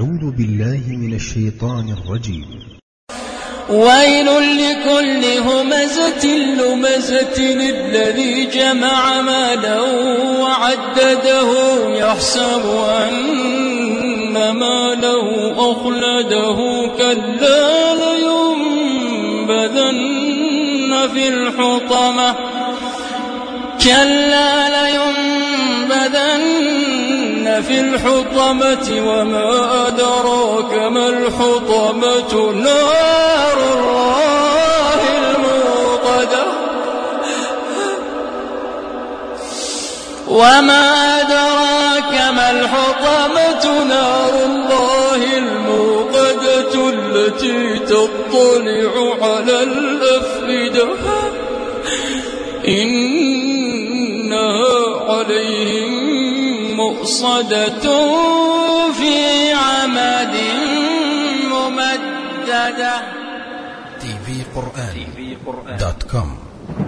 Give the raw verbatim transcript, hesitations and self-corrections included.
أعوذ بالله من الشيطان الرجيم. ويل لكل همزة لمزة الذي جمع مالا وعدده يحسب أن ماله أخلده كلا لينبذن في الحطمة كلا لينبذن في الحطمة وما أدراك ما الحطمة نار الله الموقدة وما أدراك ما الحطمة نار الله الموقدة التي تطلع على الأفئدة إنها عليهم مؤصدة في عمد ممددة. تي في قرآن دوت كوم